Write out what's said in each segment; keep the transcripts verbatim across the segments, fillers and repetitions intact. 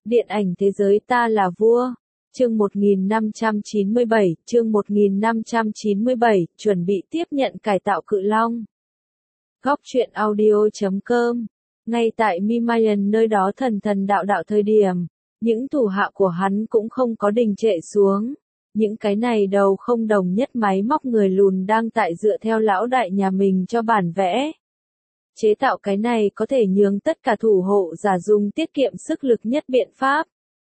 Điện ảnh thế giới ta là vua. Chương một nghìn năm trăm chín mươi bảy, chương một nghìn năm trăm chín mươi bảy, chuẩn bị tiếp nhận cải tạo cự long. Góc truyện audio chấm com. Ngay tại Mimaian nơi đó thần thần đạo đạo thời điểm, những thủ hạ của hắn cũng không có đình trệ xuống. Những cái này đầu không đồng nhất máy móc người lùn đang tại dựa theo lão đại nhà mình cho bản vẽ. Chế tạo cái này có thể nhường tất cả thủ hộ giả dùng tiết kiệm sức lực nhất biện pháp.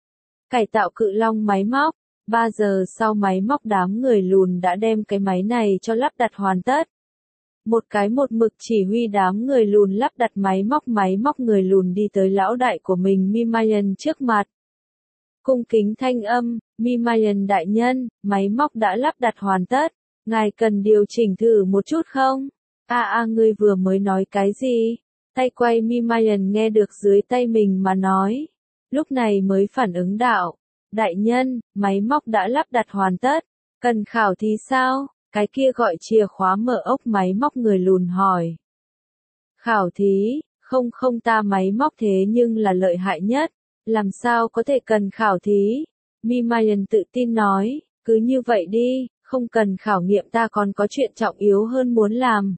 Cải tạo cự long máy móc, ba giờ sau máy móc đám người lùn đã đem cái máy này cho lắp đặt hoàn tất. Một cái một mực chỉ huy đám người lùn lắp đặt máy móc máy móc người lùn đi tới lão đại của mình Mimaian trước mặt. Cung kính thanh âm, Mimaian đại nhân, máy móc đã lắp đặt hoàn tất, ngài cần điều chỉnh thử một chút không? A à, a à, ngươi vừa mới nói cái gì? Tay quay Mimaian nghe được dưới tay mình mà nói. Lúc này mới phản ứng đạo. Đại nhân, máy móc đã lắp đặt hoàn tất. Cần khảo thí sao? Cái kia gọi chìa khóa mở ốc máy móc người lùn hỏi. Khảo thí, không không ta máy móc thế nhưng là lợi hại nhất. Làm sao có thể cần khảo thí? Mimaian tự tin nói, cứ như vậy đi, không cần khảo nghiệm ta còn có chuyện trọng yếu hơn muốn làm.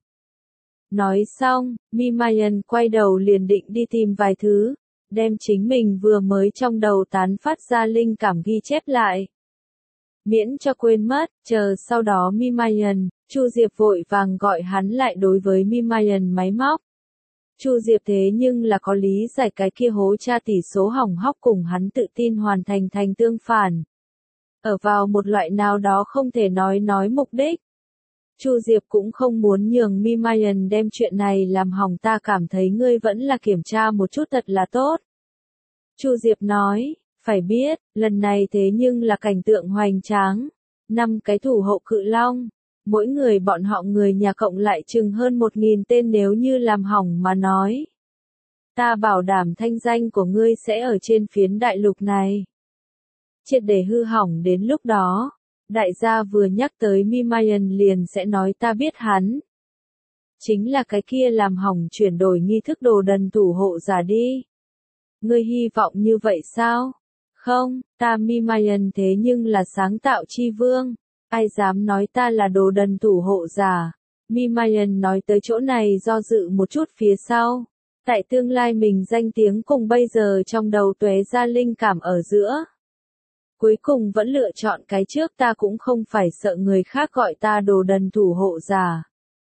Nói xong, Mimaian quay đầu liền định đi tìm vài thứ, đem chính mình vừa mới trong đầu tán phát ra linh cảm ghi chép lại. Miễn cho quên mất, chờ sau đó Mimaian, Chu Diệp vội vàng gọi hắn lại đối với Mimaian máy móc. Chu Diệp thế nhưng là có lý giải cái kia hố tra tỷ số hỏng hóc cùng hắn tự tin hoàn thành thành tương phản. Ở vào một loại nào đó không thể nói nói mục đích. Chu Diệp cũng không muốn nhường Mimaian đem chuyện này làm hỏng, ta cảm thấy ngươi vẫn là kiểm tra một chút thật là tốt. Chu Diệp nói, phải biết, lần này thế nhưng là cảnh tượng hoành tráng. Năm cái thủ hộ cự long, mỗi người bọn họ người nhà cộng lại chừng hơn một nghìn tên nếu như làm hỏng mà nói. Ta bảo đảm thanh danh của ngươi sẽ ở trên phiến đại lục này. Triệt để hư hỏng đến lúc đó. Đại gia vừa nhắc tới Mimaian liền sẽ nói ta biết hắn. Chính là cái kia làm hỏng chuyển đổi nghi thức đồ đần thủ hộ giả đi. Ngươi hy vọng như vậy sao? Không, ta Mimaian thế nhưng là sáng tạo chi vương. Ai dám nói ta là đồ đần thủ hộ giả? Mimaian nói tới chỗ này do dự một chút phía sau. Tại tương lai mình danh tiếng cùng bây giờ trong đầu tuế ra linh cảm ở giữa. Cuối cùng vẫn lựa chọn cái trước, ta cũng không phải sợ người khác gọi ta đồ đần thủ hộ giả.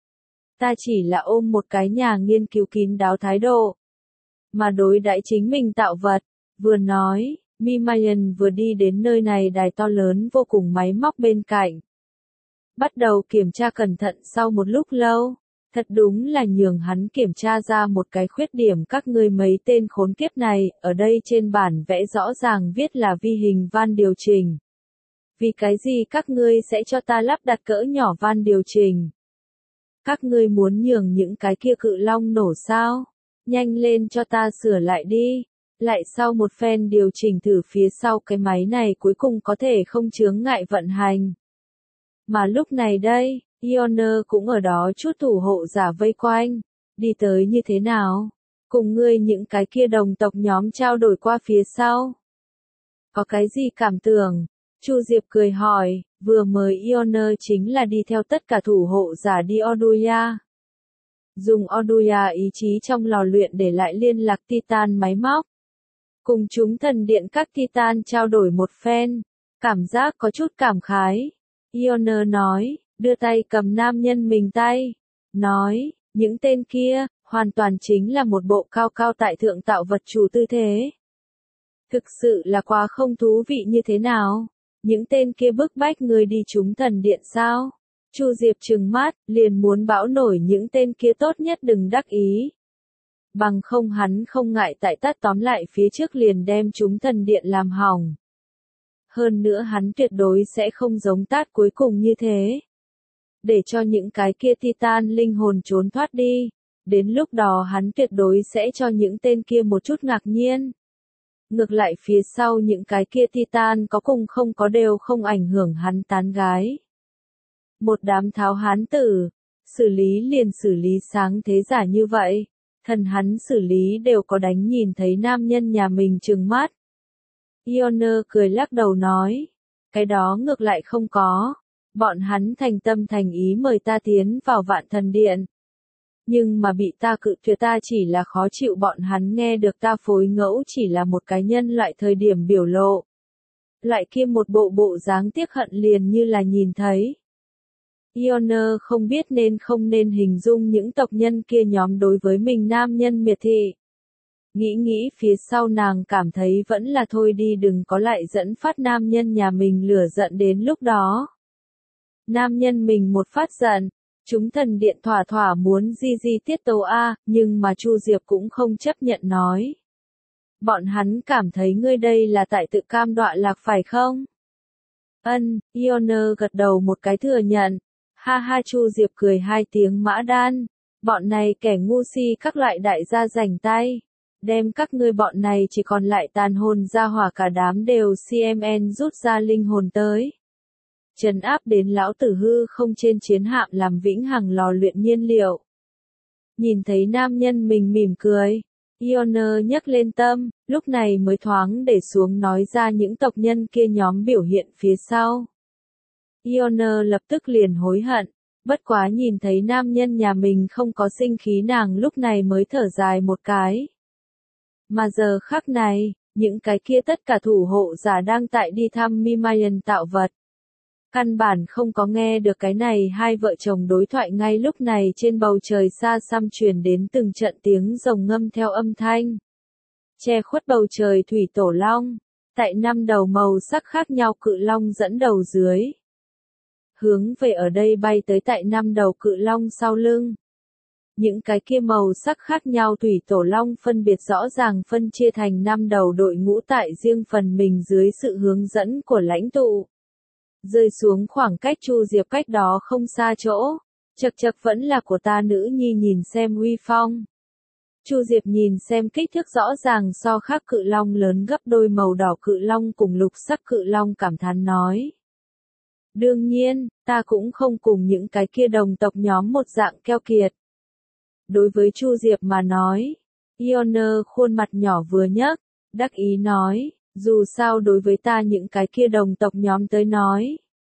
Ta chỉ là ôm một cái nhà nghiên cứu kín đáo thái độ. Mà đối đãi chính mình tạo vật, vừa nói, Mimaian vừa đi đến nơi này đài to lớn vô cùng máy móc bên cạnh. Bắt đầu kiểm tra cẩn thận sau một lúc lâu. Thật đúng là nhường hắn kiểm tra ra một cái khuyết điểm, các ngươi mấy tên khốn kiếp này, ở đây trên bản vẽ rõ ràng viết là vi hình van điều chỉnh. Vì cái gì các ngươi sẽ cho ta lắp đặt cỡ nhỏ van điều chỉnh? Các ngươi muốn nhường những cái kia cự long nổ sao? Nhanh lên cho ta sửa lại đi. Lại sau một phen điều chỉnh thử phía sau cái máy này cuối cùng có thể không chướng ngại vận hành. Mà lúc này đây, Ioner cũng ở đó chút thủ hộ giả vây quanh. Đi tới như thế nào? Cùng ngươi những cái kia đồng tộc nhóm trao đổi qua phía sau. Có cái gì cảm tưởng? Chu Diệp cười hỏi, vừa mới Ioner chính là đi theo tất cả thủ hộ giả đi Oduya. Dùng Oduya ý chí trong lò luyện để lại liên lạc Titan máy móc. Cùng chúng thần điện các Titan trao đổi một phen. Cảm giác có chút cảm khái. Ioner nói, đưa tay cầm nam nhân mình tay. Nói, những tên kia, hoàn toàn chính là một bộ cao cao tại thượng tạo vật chủ tư thế. Thực sự là quá không thú vị như thế nào? Những tên kia bức bách người đi chúng thần điện sao? Chu Diệp trừng mắt, liền muốn bão nổi những tên kia tốt nhất đừng đắc ý. Bằng không hắn không ngại tại tắt tóm lại phía trước liền đem chúng thần điện làm hỏng. Hơn nữa hắn tuyệt đối sẽ không giống tát cuối cùng như thế. Để cho những cái kia Titan linh hồn trốn thoát đi. Đến lúc đó hắn tuyệt đối sẽ cho những tên kia một chút ngạc nhiên. Ngược lại phía sau những cái kia Titan có cùng không có đều không ảnh hưởng hắn tán gái. Một đám tháo hán tử, xử lý liền xử lý sáng thế giả như vậy. Thần hắn xử lý đều có đánh nhìn thấy nam nhân nhà mình trừng mắt. Ioner cười lắc đầu nói, cái đó ngược lại không có, bọn hắn thành tâm thành ý mời ta tiến vào Vạn Thần Điện. Nhưng mà bị ta cự tuyệt, ta chỉ là khó chịu, bọn hắn nghe được ta phối ngẫu chỉ là một cái nhân loại thời điểm biểu lộ. Loại kia một bộ bộ dáng tiếc hận liền như là nhìn thấy. Ioner không biết nên không nên hình dung những tộc nhân kia nhóm đối với mình nam nhân miệt thị. Nghĩ nghĩ phía sau nàng cảm thấy vẫn là thôi đi, đừng có lại dẫn phát nam nhân nhà mình lửa giận đến lúc đó. Nam nhân mình một phát giận, chúng thần điện thỏa thỏa muốn di di tiết tấu a, nhưng mà Chu Diệp cũng không chấp nhận nói. Bọn hắn cảm thấy ngươi đây là tại tự cam đoạ lạc phải không? Ân, Ioner gật đầu một cái thừa nhận. Ha ha, Chu Diệp cười hai tiếng, mã đan. Bọn này kẻ ngu si các loại đại gia rảnh tay. Đem các ngươi bọn này chỉ còn lại tàn hồn ra hỏa cả đám đều xê em en rút ra linh hồn tới. Trấn áp đến lão tử hư không trên chiến hạm làm vĩnh hằng lò luyện nhiên liệu. Nhìn thấy nam nhân mình mỉm cười, Ioner nhấc lên tâm, lúc này mới thoáng để xuống nói ra những tộc nhân kia nhóm biểu hiện phía sau. Ioner lập tức liền hối hận, bất quá nhìn thấy nam nhân nhà mình không có sinh khí, nàng lúc này mới thở dài một cái. Mà giờ khắc này, những cái kia tất cả thủ hộ giả đang tại đi thăm Mimaian tạo vật. Căn bản không có nghe được cái này hai vợ chồng đối thoại. Ngay lúc này trên bầu trời xa xăm truyền đến từng trận tiếng rồng ngâm theo âm thanh. Che khuất bầu trời thủy tổ long, tại năm đầu màu sắc khác nhau cự long dẫn đầu dưới. Hướng về ở đây bay tới tại năm đầu cự long sau lưng. Những cái kia màu sắc khác nhau thủy tổ long phân biệt rõ ràng phân chia thành năm đầu đội ngũ tại riêng phần mình dưới sự hướng dẫn của lãnh tụ. Rơi xuống khoảng cách Chu Diệp cách đó không xa chỗ. Chật chật, vẫn là của ta nữ nhi, nhìn xem uy phong. Chu Diệp nhìn xem kích thước rõ ràng so khác cự long lớn gấp đôi, màu đỏ cự long cùng lục sắc cự long, cảm thán nói. Đương nhiên, ta cũng không cùng những cái kia đồng tộc nhóm một dạng keo kiệt. Đối với Chu Diệp mà nói, Ioner khuôn mặt nhỏ vừa nhấc, đắc ý nói, dù sao đối với ta những cái kia đồng tộc nhóm tới nói.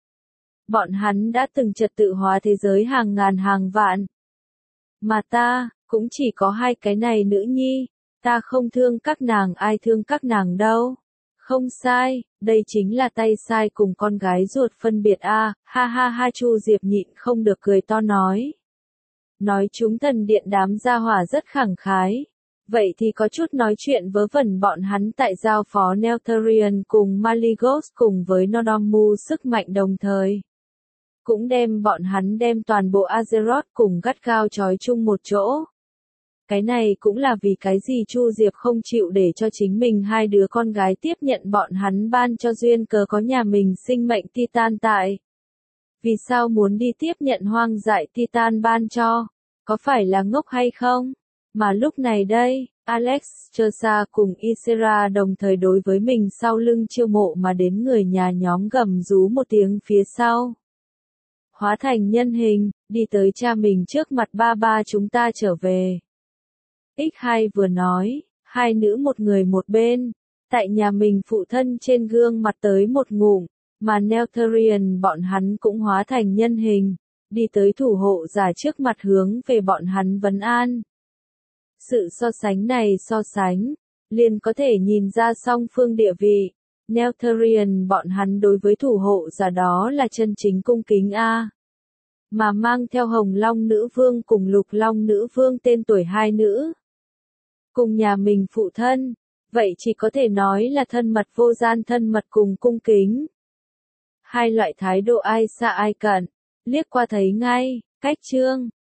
Bọn hắn đã từng trật tự hóa thế giới hàng ngàn hàng vạn. Mà ta, cũng chỉ có hai cái này nữ nhi, ta không thương các nàng, ai thương các nàng đâu. Không sai, đây chính là tay sai cùng con gái ruột phân biệt a, à, ha ha ha. Chu Diệp nhịn không được cười to nói. Nói chúng thần điện đám gia hỏa rất khẳng khái. Vậy thì có chút nói chuyện vớ vẩn, bọn hắn tại giao phó Neltharion cùng Malygos cùng với Nodomu sức mạnh đồng thời. Cũng đem bọn hắn đem toàn bộ Azeroth cùng gắt gao trói chung một chỗ. Cái này cũng là vì cái gì Chu Diệp không chịu để cho chính mình hai đứa con gái tiếp nhận bọn hắn ban cho duyên cớ có nhà mình sinh mệnh Titan tại. Vì sao muốn đi tiếp nhận hoang dại Titan ban cho? Có phải là ngốc hay không? Mà lúc này đây, Alex, Chersa cùng Ysera đồng thời đối với mình sau lưng chiêu mộ mà đến người nhà nhóm gầm rú một tiếng phía sau. Hóa thành nhân hình, đi tới cha mình trước mặt, ba ba chúng ta trở về. ích hai vừa nói, hai nữ một người một bên, tại nhà mình phụ thân trên gương mặt tới một ngụm, mà Neltharion bọn hắn cũng hóa thành nhân hình, đi tới thủ hộ giả trước mặt hướng về bọn hắn vấn an. Sự so sánh này so sánh, liền có thể nhìn ra song phương địa vị. Neltharion bọn hắn đối với thủ hộ giả đó là chân chính cung kính a. Mà mang theo Hồng Long Nữ Vương cùng Lục Long Nữ Vương tên tuổi hai nữ. Cùng nhà mình phụ thân, vậy chỉ có thể nói là thân mật vô gian, thân mật cùng cung kính. Hai loại thái độ ai xa ai cận, liếc qua thấy ngay, cách chương.